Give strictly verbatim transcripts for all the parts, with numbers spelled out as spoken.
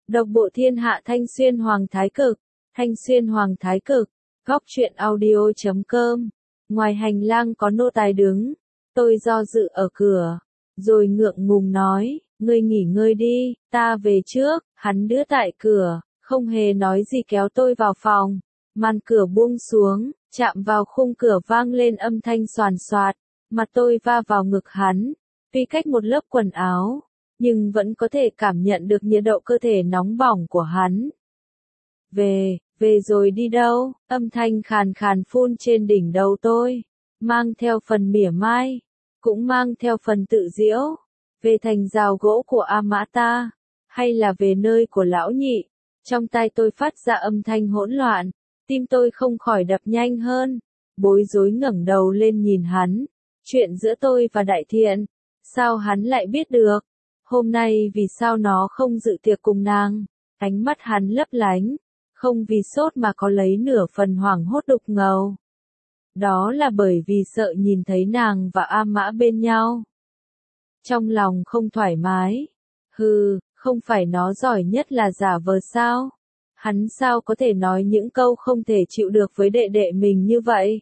Độc bộ thiên hạ Thanh Xuyên Hoàng Thái Cực, Thanh Xuyên Hoàng Thái Cực, góc truyện audio chấm com. Ngoài hành lang có nô tài đứng, tôi do dự ở cửa, rồi ngượng ngùng nói, ngươi nghỉ ngơi đi, ta về trước. Hắn đưa tại cửa, không hề nói gì kéo tôi vào phòng. Màn cửa buông xuống, chạm vào khung cửa vang lên âm thanh xoàn xoạt, mặt tôi va vào ngực hắn, tuy cách một lớp quần áo, nhưng vẫn có thể cảm nhận được nhiệt độ cơ thể nóng bỏng của hắn. Về, về rồi đi đâu? Âm thanh khàn khàn phun trên đỉnh đầu tôi, mang theo phần mỉa mai, cũng mang theo phần tự giễu. Về thành rào gỗ của A Mã ta, hay là về nơi của lão nhị? Trong tai tôi phát ra âm thanh hỗn loạn, tim tôi không khỏi đập nhanh hơn, bối rối ngẩng đầu lên nhìn hắn. Chuyện giữa tôi và Đại Thiện, sao hắn lại biết được? Hôm nay vì sao nó không dự tiệc cùng nàng? Ánh mắt hắn lấp lánh, không vì sốt mà có lấy nửa phần hoảng hốt đục ngầu. Đó là bởi vì sợ nhìn thấy nàng và A Mã bên nhau. Trong lòng không thoải mái. Hừ, không phải nó giỏi nhất là giả vờ sao? Hắn sao có thể nói những câu không thể chịu được với đệ đệ mình như vậy?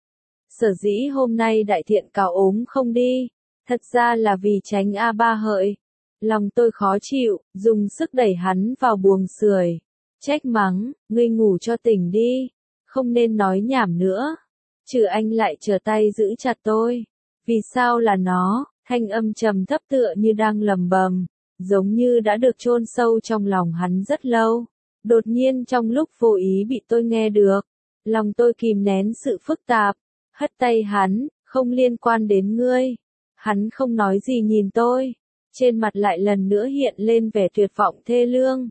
Sở dĩ hôm nay Đại Thiện cáo ốm không đi, thật ra là vì tránh A Ba Hợi. Lòng tôi khó chịu, dùng sức đẩy hắn vào buồng sưởi, trách mắng, ngươi ngủ cho tỉnh đi, không nên nói nhảm nữa. Trừ Anh lại trở tay giữ chặt tôi. Vì sao là nó? Thanh âm trầm thấp tựa như đang lầm bầm, giống như đã được chôn sâu trong lòng hắn rất lâu. Đột nhiên trong lúc vô ý bị tôi nghe được, lòng tôi kìm nén sự phức tạp, hất tay hắn, không liên quan đến ngươi. Hắn không nói gì nhìn tôi, trên mặt lại lần nữa hiện lên vẻ tuyệt vọng thê lương.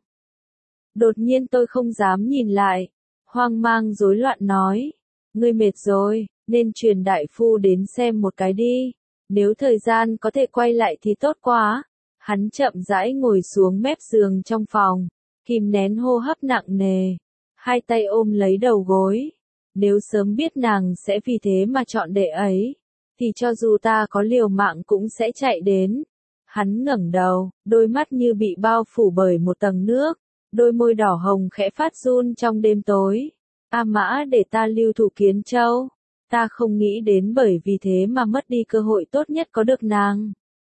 Đột nhiên tôi không dám nhìn lại, hoang mang rối loạn nói, ngươi mệt rồi, nên truyền đại phu đến xem một cái đi, nếu thời gian có thể quay lại thì tốt quá. Hắn chậm rãi ngồi xuống mép giường trong phòng, kìm nén hô hấp nặng nề, hai tay ôm lấy đầu gối. Nếu sớm biết nàng sẽ vì thế mà chọn đệ ấy, thì cho dù ta có liều mạng cũng sẽ chạy đến. Hắn ngẩng đầu, đôi mắt như bị bao phủ bởi một tầng nước, đôi môi đỏ hồng khẽ phát run trong đêm tối. A Mã để ta lưu thủ Kiến Châu, ta không nghĩ đến bởi vì thế mà mất đi cơ hội tốt nhất có được nàng.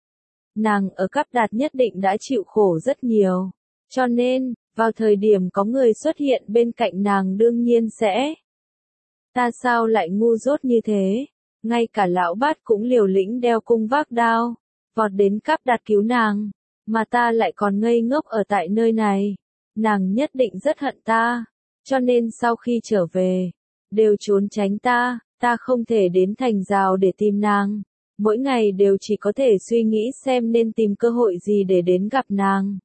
Nàng ở Cáp Đạt nhất định đã chịu khổ rất nhiều, cho nên, vào thời điểm có người xuất hiện bên cạnh nàng đương nhiên sẽ. Ta sao lại ngu dốt như thế? Ngay cả lão bát cũng liều lĩnh đeo cung vác đao, vọt đến Cáp Đạt cứu nàng, mà ta lại còn ngây ngốc ở tại nơi này. Nàng nhất định rất hận ta, cho nên sau khi trở về, đều trốn tránh ta, ta không thể đến thành rào để tìm nàng. Mỗi ngày đều chỉ có thể suy nghĩ xem nên tìm cơ hội gì để đến gặp nàng.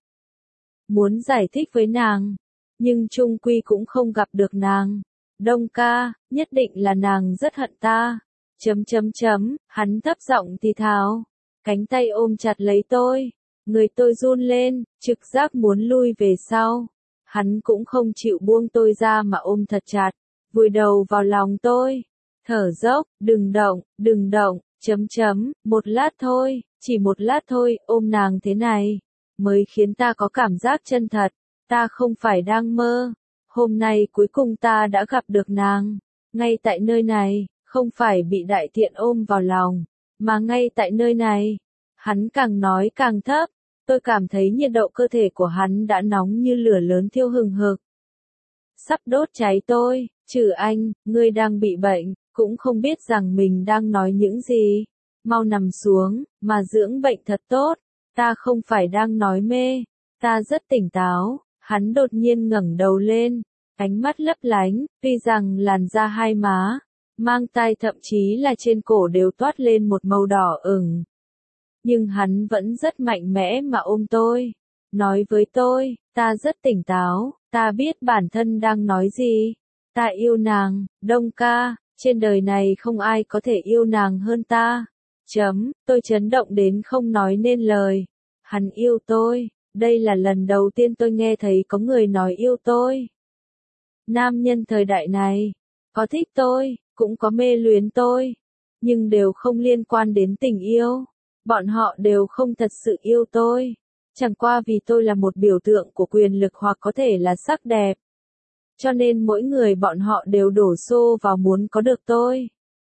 Muốn giải thích với nàng, nhưng chung quy cũng không gặp được nàng. Đông ca, nhất định là nàng rất hận ta. Chấm chấm chấm, hắn thấp giọng thì thào, cánh tay ôm chặt lấy tôi, người tôi run lên, trực giác muốn lui về sau. Hắn cũng không chịu buông tôi ra mà ôm thật chặt, vùi đầu vào lòng tôi, thở dốc, đừng động, đừng động, chấm chấm, một lát thôi, chỉ một lát thôi, ôm nàng thế này, mới khiến ta có cảm giác chân thật, ta không phải đang mơ. Hôm nay cuối cùng ta đã gặp được nàng, ngay tại nơi này, không phải bị Đại Thiện ôm vào lòng, mà ngay tại nơi này. Hắn càng nói càng thấp, tôi cảm thấy nhiệt độ cơ thể của hắn đã nóng như lửa lớn thiêu hừng hực, sắp đốt cháy tôi. Trừ Anh, ngươi đang bị bệnh, cũng không biết rằng mình đang nói những gì. Mau nằm xuống, mà dưỡng bệnh thật tốt, ta không phải đang nói mê, ta rất tỉnh táo. Hắn đột nhiên ngẩng đầu lên, ánh mắt lấp lánh, tuy rằng làn da hai má, mang tai thậm chí là trên cổ đều toát lên một màu đỏ ửng. Nhưng hắn vẫn rất mạnh mẽ mà ôm tôi, nói với tôi, ta rất tỉnh táo, ta biết bản thân đang nói gì, ta yêu nàng, Đông ca, trên đời này không ai có thể yêu nàng hơn ta. Chấm, tôi chấn động đến không nói nên lời. Hắn yêu tôi, đây là lần đầu tiên tôi nghe thấy có người nói yêu tôi. Nam nhân thời đại này, có thích tôi, cũng có mê luyến tôi, nhưng đều không liên quan đến tình yêu. Bọn họ đều không thật sự yêu tôi. Chẳng qua vì tôi là một biểu tượng của quyền lực hoặc có thể là sắc đẹp. Cho nên mỗi người bọn họ đều đổ xô vào muốn có được tôi.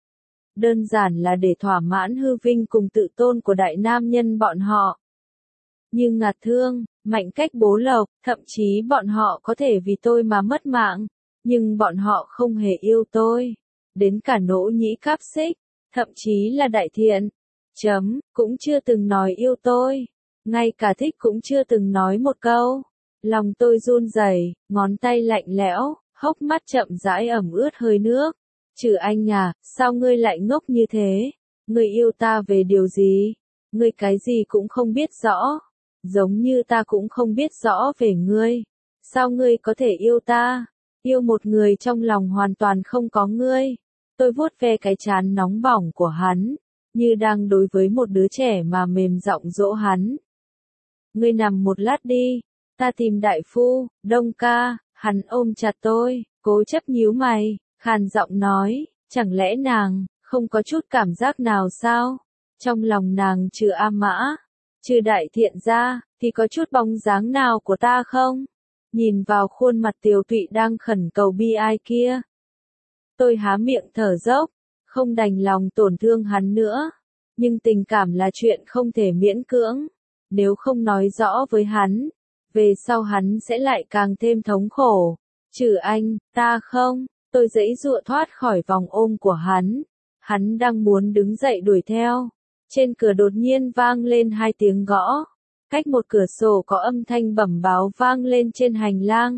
Đơn giản là để thỏa mãn hư vinh cùng tự tôn của đại nam nhân bọn họ. Như ngạt thương, mạnh cách bố lộc, thậm chí bọn họ có thể vì tôi mà mất mạng, nhưng bọn họ không hề yêu tôi. Đến cả Nỗ Nhĩ Cáp Xích, thậm chí là Đại Thiện, chấm, cũng chưa từng nói yêu tôi. Ngay cả thích cũng chưa từng nói một câu. Lòng tôi run rẩy, ngón tay lạnh lẽo, hốc mắt chậm rãi ẩm ướt hơi nước. Trừ anh à, sao ngươi lại ngốc như thế? Ngươi yêu ta về điều gì? Ngươi cái gì cũng không biết rõ. Giống như ta cũng không biết rõ về ngươi. Sao ngươi có thể yêu ta? Yêu một người trong lòng hoàn toàn không có ngươi. Tôi vuốt ve cái trán nóng bỏng của hắn, như đang đối với một đứa trẻ mà mềm giọng dỗ hắn. Ngươi nằm một lát đi, ta tìm đại phu, Đông ca. Hắn ôm chặt tôi, cố chấp nhíu mày, khàn giọng nói, chẳng lẽ nàng không có chút cảm giác nào sao? Trong lòng nàng trừ A Mã, trừ Đại Thiện ra, thì có chút bóng dáng nào của ta không? Nhìn vào khuôn mặt tiều tụy đang khẩn cầu bi ai kia, tôi há miệng thở dốc, không đành lòng tổn thương hắn nữa. Nhưng tình cảm là chuyện không thể miễn cưỡng. Nếu không nói rõ với hắn, về sau hắn sẽ lại càng thêm thống khổ. Trừ anh, ta không, tôi giãy giụa thoát khỏi vòng ôm của hắn. Hắn đang muốn đứng dậy đuổi theo. Trên cửa đột nhiên vang lên hai tiếng gõ. Cách một cửa sổ có âm thanh bẩm báo vang lên trên hành lang.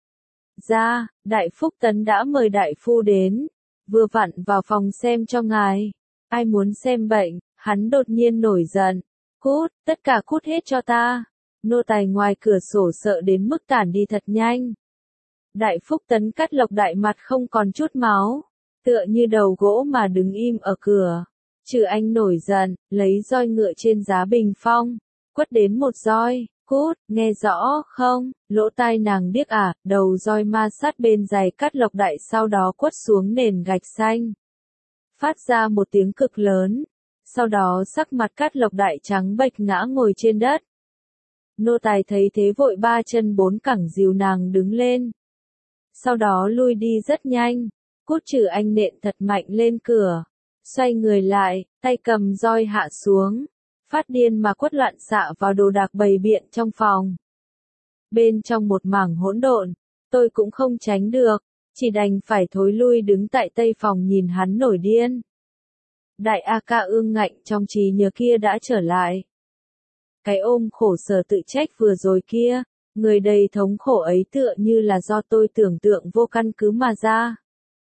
Ra, Đại Phúc Tấn đã mời đại phu đến. Vừa vặn vào phòng xem cho ngài. Ai muốn xem bệnh, hắn đột nhiên nổi giận. Cút, tất cả cút hết cho ta. Nô tài ngoài cửa sổ sợ đến mức tản đi thật nhanh. Đại Phúc Tấn cắt lộc đại mặt không còn chút máu, tựa như đầu gỗ mà đứng im ở cửa. Trừ anh nổi giận, lấy roi ngựa trên giá bình phong, quất đến một roi. Cút, nghe rõ không? Lỗ tai nàng điếc à? Đầu roi ma sát bên giày cắt lộc đại sau đó quất xuống nền gạch xanh. Phát ra một tiếng cực lớn. Sau đó sắc mặt cắt lộc đại trắng bệch ngã ngồi trên đất. Nô tài thấy thế vội ba chân bốn cẳng dìu nàng đứng lên. Sau đó lui đi rất nhanh. Cút. Trừ anh nện thật mạnh lên cửa. Xoay người lại, tay cầm roi hạ xuống. Phát điên mà quất loạn xạ vào đồ đạc bày biện trong phòng. Bên trong một mảng hỗn độn, tôi cũng không tránh được, chỉ đành phải thối lui đứng tại tây phòng nhìn hắn nổi điên. Đại A Ca ương ngạnh trong trí nhớ kia đã trở lại. Cái ôm khổ sở tự trách vừa rồi kia, người đầy thống khổ ấy tựa như là do tôi tưởng tượng vô căn cứ mà ra.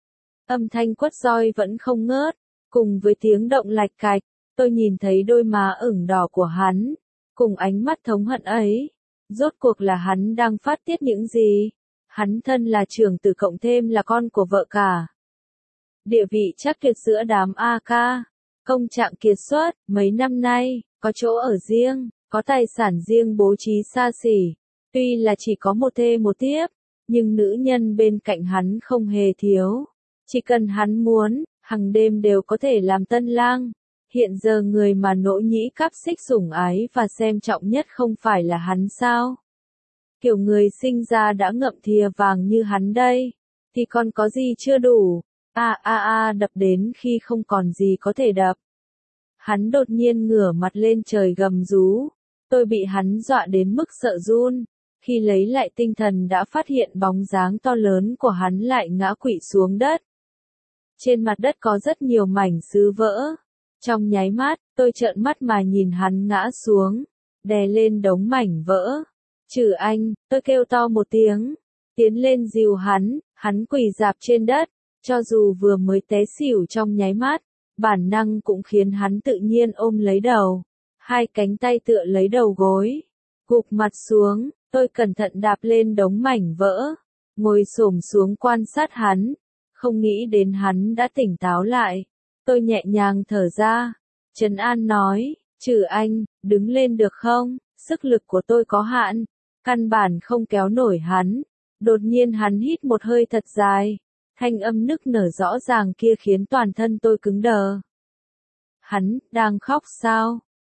Âm thanh quất roi vẫn không ngớt, cùng với tiếng động lạch cạch, tôi nhìn thấy đôi má ửng đỏ của hắn, cùng ánh mắt thống hận ấy. Rốt cuộc là hắn đang phát tiết những gì? Hắn thân là trưởng tử cộng thêm là con của vợ cả. Địa vị chắc tuyệt giữa đám A Ca, công trạng kiệt xuất, mấy năm nay, có chỗ ở riêng, có tài sản riêng bố trí xa xỉ. Tuy là chỉ có một thê một thiếp, nhưng nữ nhân bên cạnh hắn không hề thiếu. Chỉ cần hắn muốn, hằng đêm đều có thể làm tân lang. Hiện giờ người mà Nỗ Nhĩ Cáp Xích sủng ái và xem trọng nhất không phải là hắn sao? Kiểu người sinh ra đã ngậm thìa vàng như hắn đây, thì còn có gì chưa đủ? A a a đập đến khi không còn gì có thể đập. Hắn đột nhiên ngửa mặt lên trời gầm rú. Tôi bị hắn dọa đến mức sợ run. Khi lấy lại tinh thần đã phát hiện bóng dáng to lớn của hắn lại ngã quỵ xuống đất. Trên mặt đất có rất nhiều mảnh sứ vỡ. Trong nháy mắt, tôi trợn mắt mà nhìn hắn ngã xuống, đè lên đống mảnh vỡ. Trừ anh, tôi kêu to một tiếng, tiến lên dìu hắn, hắn quỳ rạp trên đất, cho dù vừa mới té xỉu trong nháy mắt, bản năng cũng khiến hắn tự nhiên ôm lấy đầu, hai cánh tay tựa lấy đầu gối, gục mặt xuống. Tôi cẩn thận đạp lên đống mảnh vỡ, ngồi xổm xuống quan sát hắn, không nghĩ đến hắn đã tỉnh táo lại. Tôi nhẹ nhàng thở ra, trấn an nói, Trừ anh, đứng lên được không? Sức lực của tôi có hạn, căn bản không kéo nổi hắn. Đột nhiên hắn hít một hơi thật dài, thanh âm nức nở rõ ràng kia khiến toàn thân tôi cứng đờ. Hắn, đang khóc sao?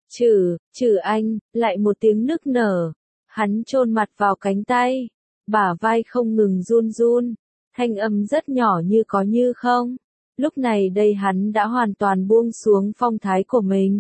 Trừ, trừ anh, lại một tiếng nức nở. Hắn chôn mặt vào cánh tay, bả vai không ngừng run run, thanh âm rất nhỏ như có như không. Lúc này đây hắn đã hoàn toàn buông xuống phong thái của mình.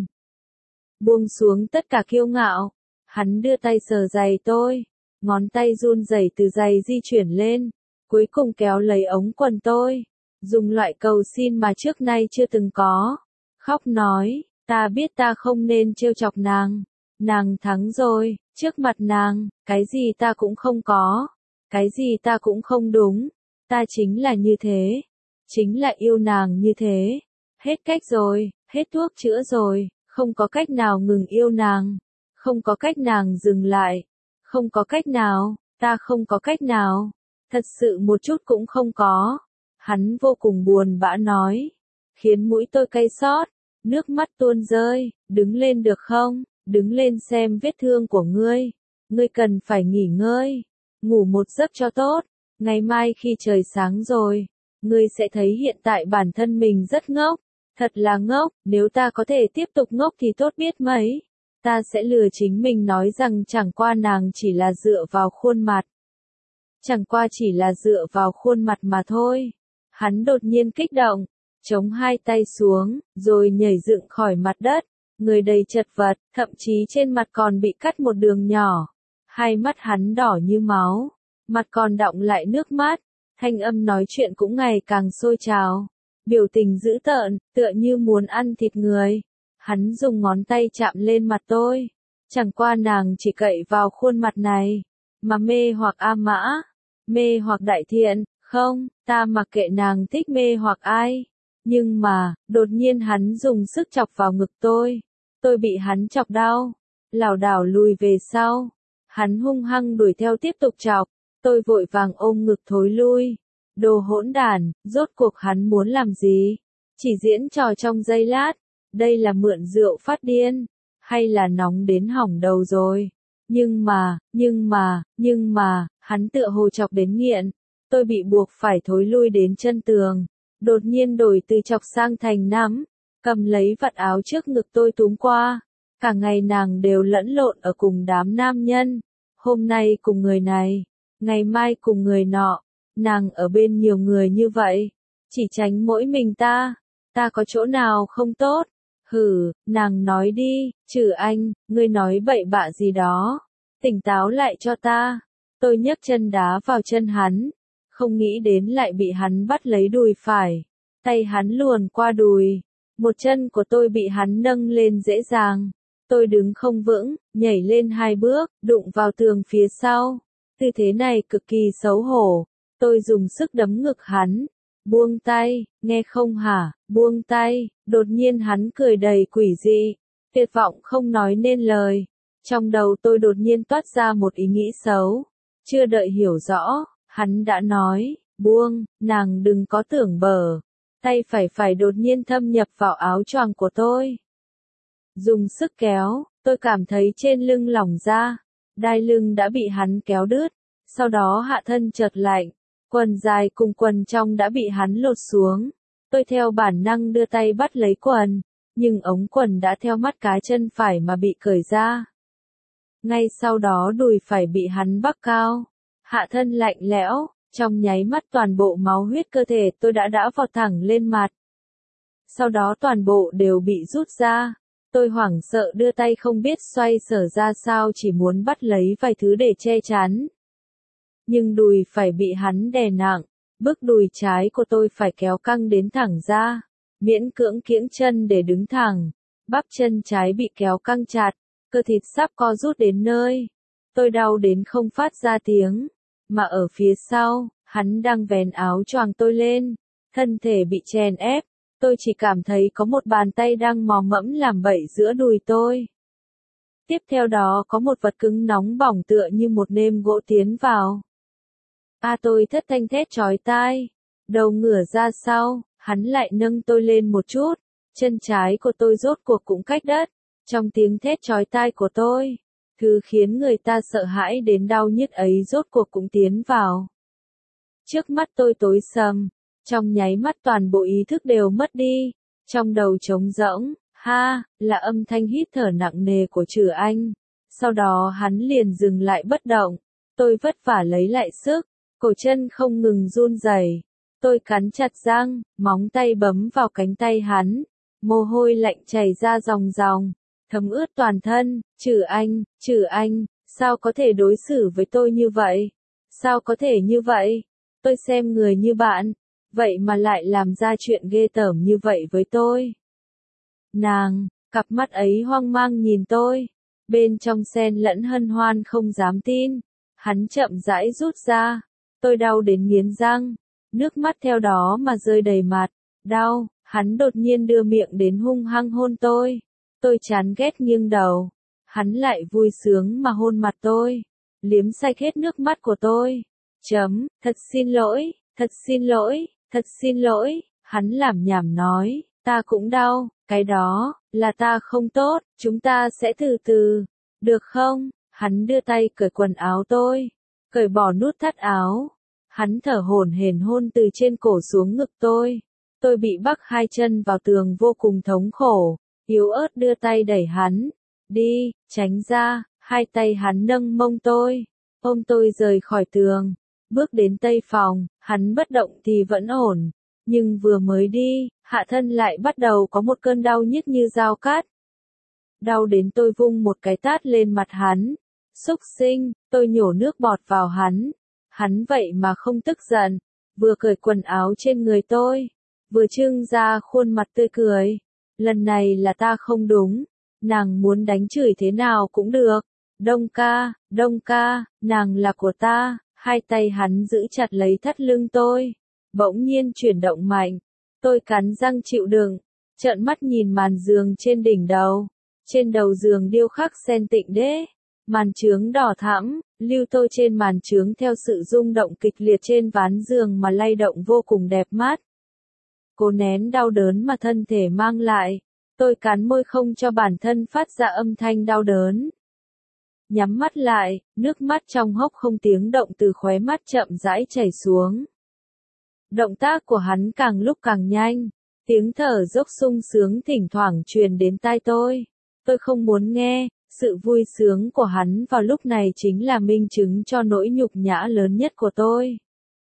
Buông xuống tất cả kiêu ngạo. Hắn đưa tay sờ giày tôi, ngón tay run rẩy từ giày di chuyển lên, cuối cùng kéo lấy ống quần tôi, dùng loại cầu xin mà trước nay chưa từng có. Khóc nói, ta biết ta không nên trêu chọc nàng. Nàng thắng rồi, trước mặt nàng, cái gì ta cũng không có, cái gì ta cũng không đúng, ta chính là như thế, chính là yêu nàng như thế. Hết cách rồi, hết thuốc chữa rồi, không có cách nào ngừng yêu nàng, không có cách nàng dừng lại, không có cách nào, ta không có cách nào, thật sự một chút cũng không có. Hắn vô cùng buồn bã nói, khiến mũi tôi cay xót, nước mắt tuôn rơi. Đứng lên được không? Đứng lên xem vết thương của ngươi. Ngươi cần phải nghỉ ngơi, ngủ một giấc cho tốt. Ngày mai khi trời sáng rồi, ngươi sẽ thấy hiện tại bản thân mình rất ngốc. Thật là ngốc, nếu ta có thể tiếp tục ngốc thì tốt biết mấy. Ta sẽ lừa chính mình nói rằng chẳng qua nàng chỉ là dựa vào khuôn mặt. Chẳng qua chỉ là dựa vào khuôn mặt mà thôi. Hắn đột nhiên kích động, chống hai tay xuống, rồi nhảy dựng khỏi mặt đất. Người đầy chật vật, thậm chí trên mặt còn bị cắt một đường nhỏ. Hai mắt hắn đỏ như máu, mặt còn đọng lại nước mắt. Thanh âm nói chuyện cũng ngày càng sôi trào. Biểu tình dữ tợn, tựa như muốn ăn thịt người. Hắn dùng ngón tay chạm lên mặt tôi. Chẳng qua nàng chỉ cậy vào khuôn mặt này, mà mê hoặc A Mã, mê hoặc Đại Thiện. Không, ta mặc kệ nàng thích mê hoặc ai. Nhưng mà, đột nhiên hắn dùng sức chọc vào ngực tôi. Tôi bị hắn chọc đau, lảo đảo lùi về sau. Hắn hung hăng đuổi theo tiếp tục chọc. Tôi vội vàng ôm ngực thối lui. Đồ hỗn đản, rốt cuộc hắn muốn làm gì? Chỉ diễn trò trong giây lát. Đây là mượn rượu phát điên, hay là nóng đến hỏng đầu rồi? Nhưng mà, nhưng mà, nhưng mà, hắn tựa hồ chọc đến nghiện. Tôi bị buộc phải thối lui đến chân tường. Đột nhiên đổi từ chọc sang thành nắm, cầm lấy vạt áo trước ngực tôi túm qua. Cả ngày nàng đều lẫn lộn ở cùng đám nam nhân. Hôm nay cùng người này, ngày mai cùng người nọ. Nàng ở bên nhiều người như vậy, chỉ tránh mỗi mình ta. Ta có chỗ nào không tốt? Hừ, nàng nói đi, trừ anh, ngươi nói bậy bạ gì đó. Tỉnh táo lại cho ta. Tôi nhấc chân đá vào chân hắn. Không nghĩ đến lại bị hắn bắt lấy đùi phải. Tay hắn luồn qua đùi. Một chân của tôi bị hắn nâng lên dễ dàng. Tôi đứng không vững, nhảy lên hai bước, đụng vào tường phía sau. Tư thế này cực kỳ xấu hổ. Tôi dùng sức đấm ngực hắn. Buông tay, nghe không hả, buông tay. Đột nhiên hắn cười đầy quỷ dị, tuyệt vọng không nói nên lời. Trong đầu tôi đột nhiên toát ra một ý nghĩ xấu. Chưa đợi hiểu rõ, hắn đã nói, buông, nàng đừng có tưởng bở. Tay phải phải đột nhiên thâm nhập vào áo choàng của tôi. Dùng sức kéo, tôi cảm thấy trên lưng lỏng ra. Đai lưng đã bị hắn kéo đứt. Sau đó hạ thân chợt lạnh. Quần dài cùng quần trong đã bị hắn lột xuống. Tôi theo bản năng đưa tay bắt lấy quần, nhưng ống quần đã theo mắt cá chân phải mà bị cởi ra. Ngay sau đó đùi phải bị hắn bắc cao, hạ thân lạnh lẽo, trong nháy mắt toàn bộ máu huyết cơ thể tôi đã đã vọt thẳng lên mặt. Sau đó toàn bộ đều bị rút ra. Tôi hoảng sợ đưa tay không biết xoay sở ra sao, chỉ muốn bắt lấy vài thứ để che chắn. Nhưng đùi phải bị hắn đè nặng, bức đùi trái của tôi phải kéo căng đến thẳng ra, miễn cưỡng kiễng chân để đứng thẳng. Bắp chân trái bị kéo căng chặt, cơ thịt sắp co rút đến nơi. Tôi đau đến không phát ra tiếng, mà ở phía sau, hắn đang vén áo choàng tôi lên, thân thể bị chèn ép. Tôi chỉ cảm thấy có một bàn tay đang mò mẫm làm bậy giữa đùi tôi. Tiếp theo đó có một vật cứng nóng bỏng tựa như một nêm gỗ tiến vào. A à, tôi thất thanh thét chói tai, đầu ngửa ra sau, hắn lại nâng tôi lên một chút, chân trái của tôi rốt cuộc cũng cách đất. Trong tiếng thét chói tai của tôi, thứ khiến người ta sợ hãi đến đau nhức ấy rốt cuộc cũng tiến vào. Trước mắt tôi tối sầm, trong nháy mắt toàn bộ ý thức đều mất đi, trong đầu trống rỗng, Ha, là âm thanh hít thở nặng nề của Trử Anh. Sau đó hắn liền dừng lại bất động. Tôi vất vả lấy lại sức, cổ chân không ngừng run rẩy. Tôi cắn chặt răng, móng tay bấm vào cánh tay hắn. Mồ hôi lạnh chảy ra ròng ròng, thấm ướt toàn thân. Trử Anh, Trử Anh, sao có thể đối xử với tôi như vậy? Sao có thể như vậy? Tôi xem người như bạn, vậy mà lại làm ra chuyện ghê tởm như vậy với tôi. Nàng, cặp mắt ấy hoang mang nhìn tôi, bên trong xen lẫn hân hoan không dám tin. Hắn chậm rãi rút ra, tôi đau đến nghiến răng, nước mắt theo đó mà rơi đầy mặt, đau. Hắn đột nhiên đưa miệng đến hung hăng hôn tôi, tôi chán ghét nghiêng đầu, hắn lại vui sướng mà hôn mặt tôi, liếm sạch hết nước mắt của tôi. Chấm, thật xin lỗi, thật xin lỗi, thật xin lỗi, hắn lảm nhảm nói, ta cũng đau, cái đó, là ta không tốt, chúng ta sẽ từ từ, được không? Hắn đưa tay cởi quần áo tôi, cởi bỏ nút thắt áo, hắn thở hổn hển hôn từ trên cổ xuống ngực tôi. Tôi bị bắc hai chân vào tường vô cùng thống khổ, yếu ớt đưa tay đẩy hắn, đi, tránh ra, hai tay hắn nâng mông tôi, ôm tôi rời khỏi tường, bước đến tây phòng, hắn bất động thì vẫn ổn, nhưng vừa mới đi, hạ thân lại bắt đầu có một cơn đau nhức như dao cắt. Đau đến tôi vung một cái tát lên mặt hắn, xúc sinh, tôi nhổ nước bọt vào hắn, hắn vậy mà không tức giận, vừa cởi quần áo trên người tôi, vừa trưng ra khuôn mặt tươi cười. Lần này là ta không đúng, nàng muốn đánh chửi thế nào cũng được. Đông ca, Đông ca, nàng là của ta. Hai tay hắn giữ chặt lấy thắt lưng tôi, bỗng nhiên chuyển động mạnh. Tôi cắn răng chịu đựng, trợn mắt nhìn màn giường trên đỉnh đầu. Trên đầu giường điêu khắc sen tịnh đế, màn chướng đỏ thẫm, lưu tôi trên màn chướng theo sự rung động kịch liệt trên ván giường mà lay động vô cùng đẹp mắt. Cố nén đau đớn mà thân thể mang lại, tôi cắn môi không cho bản thân phát ra âm thanh đau đớn. Nhắm mắt lại, nước mắt trong hốc không tiếng động từ khóe mắt chậm rãi chảy xuống. Động tác của hắn càng lúc càng nhanh, tiếng thở dốc sung sướng thỉnh thoảng truyền đến tai tôi. Tôi không muốn nghe, sự vui sướng của hắn vào lúc này chính là minh chứng cho nỗi nhục nhã lớn nhất của tôi.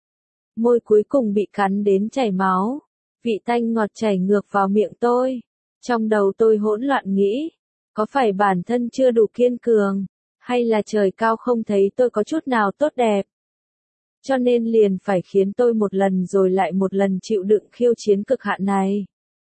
Môi cuối cùng bị cắn đến chảy máu. Vị tanh ngọt chảy ngược vào miệng tôi. Trong đầu tôi hỗn loạn nghĩ, có phải bản thân chưa đủ kiên cường, hay là trời cao không thấy tôi có chút nào tốt đẹp? Cho nên liền phải khiến tôi một lần rồi lại một lần chịu đựng khiêu chiến cực hạn này.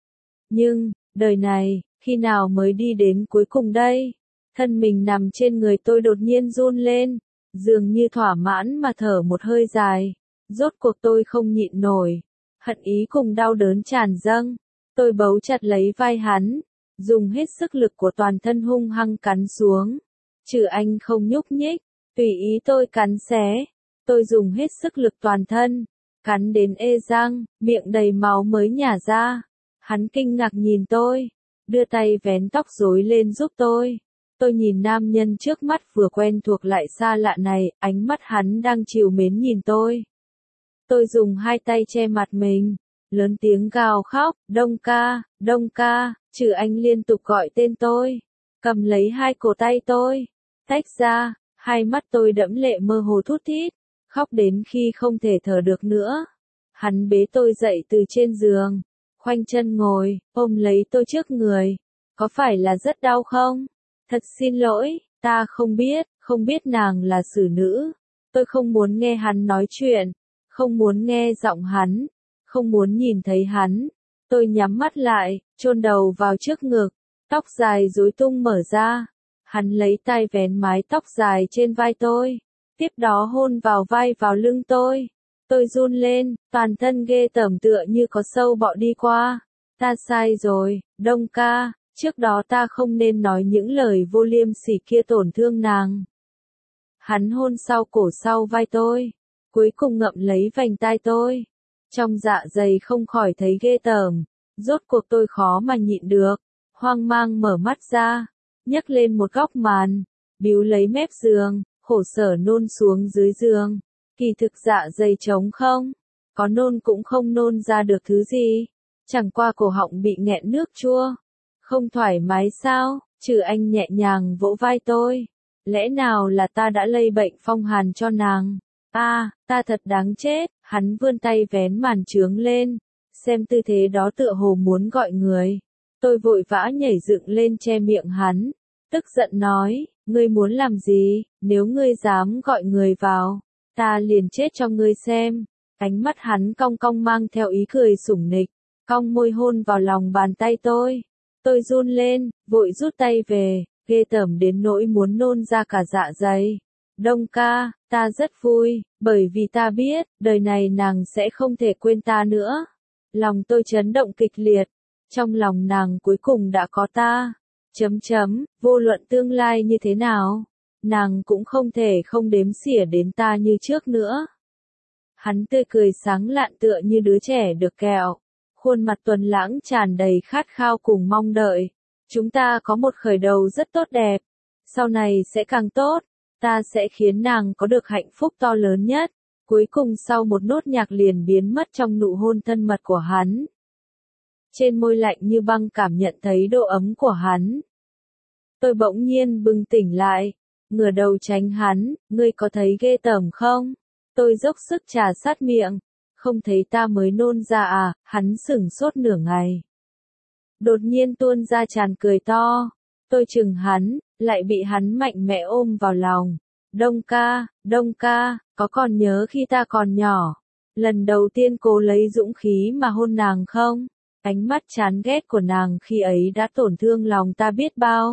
Nhưng, đời này, khi nào mới đi đến cuối cùng đây? Thân mình nằm trên người tôi đột nhiên run lên, dường như thỏa mãn mà thở một hơi dài. Rốt cuộc tôi không nhịn nổi. Hận ý cùng đau đớn tràn dâng, tôi bấu chặt lấy vai hắn, dùng hết sức lực của toàn thân hung hăng cắn xuống. Trừ Anh không nhúc nhích, tùy ý tôi cắn xé. Tôi dùng hết sức lực toàn thân, cắn đến ê răng, miệng đầy máu mới nhả ra. Hắn kinh ngạc nhìn tôi, đưa tay vén tóc rối lên giúp tôi. Tôi nhìn nam nhân trước mắt vừa quen thuộc lại xa lạ này, ánh mắt hắn đang trìu mến nhìn tôi. Tôi dùng hai tay che mặt mình, lớn tiếng gào khóc, Đông ca, Đông ca, Trừ Anh liên tục gọi tên tôi, cầm lấy hai cổ tay tôi, tách ra, hai mắt tôi đẫm lệ mơ hồ thút thít, khóc đến khi không thể thở được nữa. Hắn bế tôi dậy từ trên giường, khoanh chân ngồi, ôm lấy tôi trước người, có phải là rất đau không? Thật xin lỗi, ta không biết, không biết nàng là xử nữ. Tôi không muốn nghe hắn nói chuyện. Không muốn nghe giọng hắn, không muốn nhìn thấy hắn. Tôi nhắm mắt lại, chôn đầu vào trước ngực, tóc dài rối tung mở ra. Hắn lấy tay vén mái tóc dài trên vai tôi, tiếp đó hôn vào vai vào lưng tôi. Tôi run lên, toàn thân ghê tởm tựa như có sâu bọ đi qua. Ta sai rồi, Đông ca, trước đó ta không nên nói những lời vô liêm sỉ kia tổn thương nàng. Hắn hôn sau cổ sau vai tôi. Cuối cùng ngậm lấy vành tai tôi. Trong dạ dày không khỏi thấy ghê tởm. Rốt cuộc tôi khó mà nhịn được. Hoang mang mở mắt ra. Nhấc lên một góc màn. Bíu lấy mép giường. Khổ sở nôn xuống dưới giường. Kỳ thực dạ dày trống không. Có nôn cũng không nôn ra được thứ gì. Chẳng qua cổ họng bị nghẹn nước chua. Không thoải mái sao? Trừ Anh nhẹ nhàng vỗ vai tôi. Lẽ nào là ta đã lây bệnh phong hàn cho nàng? À, ta thật đáng chết. Hắn vươn tay vén màn trướng lên. Xem tư thế đó tựa hồ muốn gọi người. Tôi vội vã nhảy dựng lên che miệng hắn. Tức giận nói, ngươi muốn làm gì? Nếu ngươi dám gọi người vào, ta liền chết cho ngươi xem. Ánh mắt hắn cong cong mang theo ý cười sủng nịch. Cong môi hôn vào lòng bàn tay tôi. Tôi run lên, vội rút tay về, ghê tởm đến nỗi muốn nôn ra cả dạ dày. Đông ca, ta rất vui, bởi vì ta biết, đời này nàng sẽ không thể quên ta nữa. Lòng tôi chấn động kịch liệt, trong lòng nàng cuối cùng đã có ta. Chấm chấm, vô luận tương lai như thế nào, nàng cũng không thể không đếm xỉa đến ta như trước nữa. Hắn tươi cười sáng lạn tựa như đứa trẻ được kẹo. Khuôn mặt tuấn lãng tràn đầy khát khao cùng mong đợi. Chúng ta có một khởi đầu rất tốt đẹp. Sau này sẽ càng tốt. Ta sẽ khiến nàng có được hạnh phúc to lớn nhất. Cuối cùng sau một nốt nhạc liền biến mất trong nụ hôn thân mật của hắn. Trên môi lạnh như băng cảm nhận thấy độ ấm của hắn. Tôi bỗng nhiên bừng tỉnh lại. Ngửa đầu tránh hắn, ngươi có thấy ghê tởm không? Tôi dốc sức trà sát miệng. Không thấy ta mới nôn ra à? Hắn sửng sốt nửa ngày. Đột nhiên tuôn ra tràn cười to. Tôi chừng hắn, lại bị hắn mạnh mẽ ôm vào lòng. Đông ca, Đông ca, có còn nhớ khi ta còn nhỏ, lần đầu tiên cố lấy dũng khí mà hôn nàng không? Ánh mắt chán ghét của nàng khi ấy đã tổn thương lòng ta biết bao.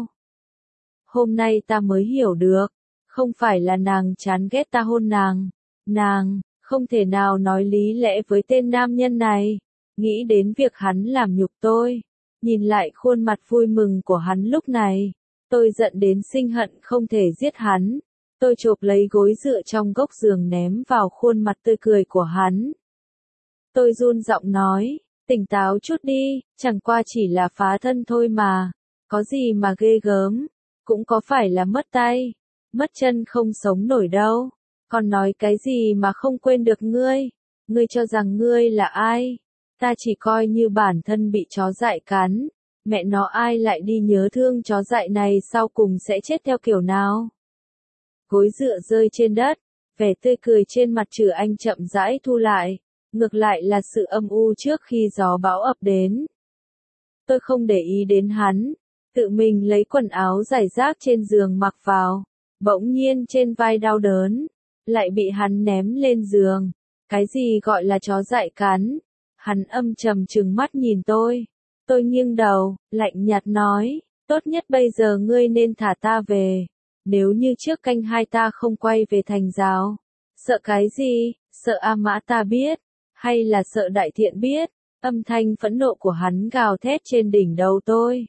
Hôm nay ta mới hiểu được, không phải là nàng chán ghét ta hôn nàng. Nàng không thể nào nói lý lẽ với tên nam nhân này. Nghĩ đến việc hắn làm nhục tôi, nhìn lại khuôn mặt vui mừng của hắn lúc này, tôi giận đến sinh hận không thể giết hắn. Tôi chộp lấy gối dựa trong góc giường ném vào khuôn mặt tươi cười của hắn. Tôi run giọng nói, tỉnh táo chút đi, chẳng qua chỉ là phá thân thôi mà, có gì mà ghê gớm, cũng có phải là mất tay, mất chân không sống nổi đâu. Còn nói cái gì mà không quên được ngươi? Ngươi cho rằng ngươi là ai? Ta chỉ coi như bản thân bị chó dại cắn. Mẹ nó ai lại đi nhớ thương chó dại này sau cùng sẽ chết theo kiểu nào? Gối dựa rơi trên đất, vẻ tươi cười trên mặt Trừ Anh chậm rãi thu lại. Ngược lại là sự âm u trước khi gió bão ập đến. Tôi không để ý đến hắn, tự mình lấy quần áo rải rác trên giường mặc vào. Bỗng nhiên trên vai đau đớn, lại bị hắn ném lên giường. Cái gì gọi là chó dại cắn? Hắn âm trầm trừng mắt nhìn tôi. Tôi nghiêng đầu, lạnh nhạt nói, tốt nhất bây giờ ngươi nên thả ta về. Nếu như trước canh hai ta không quay về thành giáo. Sợ cái gì? Sợ A Mã ta biết? Hay là sợ Đại Thiện biết? Âm thanh phẫn nộ của hắn gào thét trên đỉnh đầu tôi.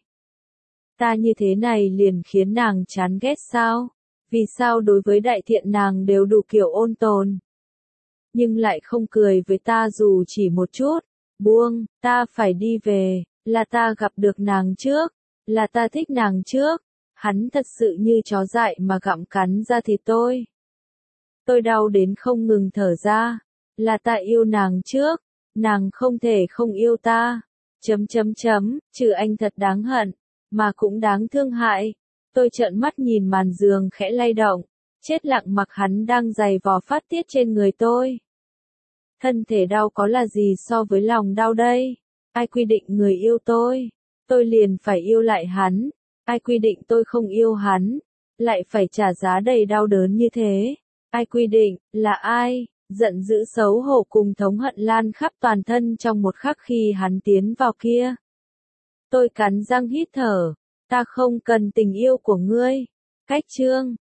Ta như thế này liền khiến nàng chán ghét sao? Vì sao đối với Đại Thiện nàng đều đủ kiểu ôn tồn, nhưng lại không cười với ta dù chỉ một chút? Buông, ta phải đi về, là ta gặp được nàng trước, là ta thích nàng trước. Hắn thật sự như chó dại mà gặm cắn ra thịt tôi. Tôi đau đến không ngừng thở ra, là ta yêu nàng trước, nàng không thể không yêu ta. Chấm chấm chấm, Trừ Anh thật đáng hận, mà cũng đáng thương hại. Tôi trợn mắt nhìn màn giường khẽ lay động, chết lặng mặc hắn đang giày vò phát tiết trên người tôi. Thân thể đau có là gì so với lòng đau đây? Ai quy định người yêu tôi, tôi liền phải yêu lại hắn. Ai quy định tôi không yêu hắn, lại phải trả giá đầy đau đớn như thế? Ai quy định, là ai? Giận dữ xấu hổ cùng thống hận lan khắp toàn thân trong một khắc khi hắn tiến vào kia. Tôi cắn răng hít thở, ta không cần tình yêu của ngươi. Cách chương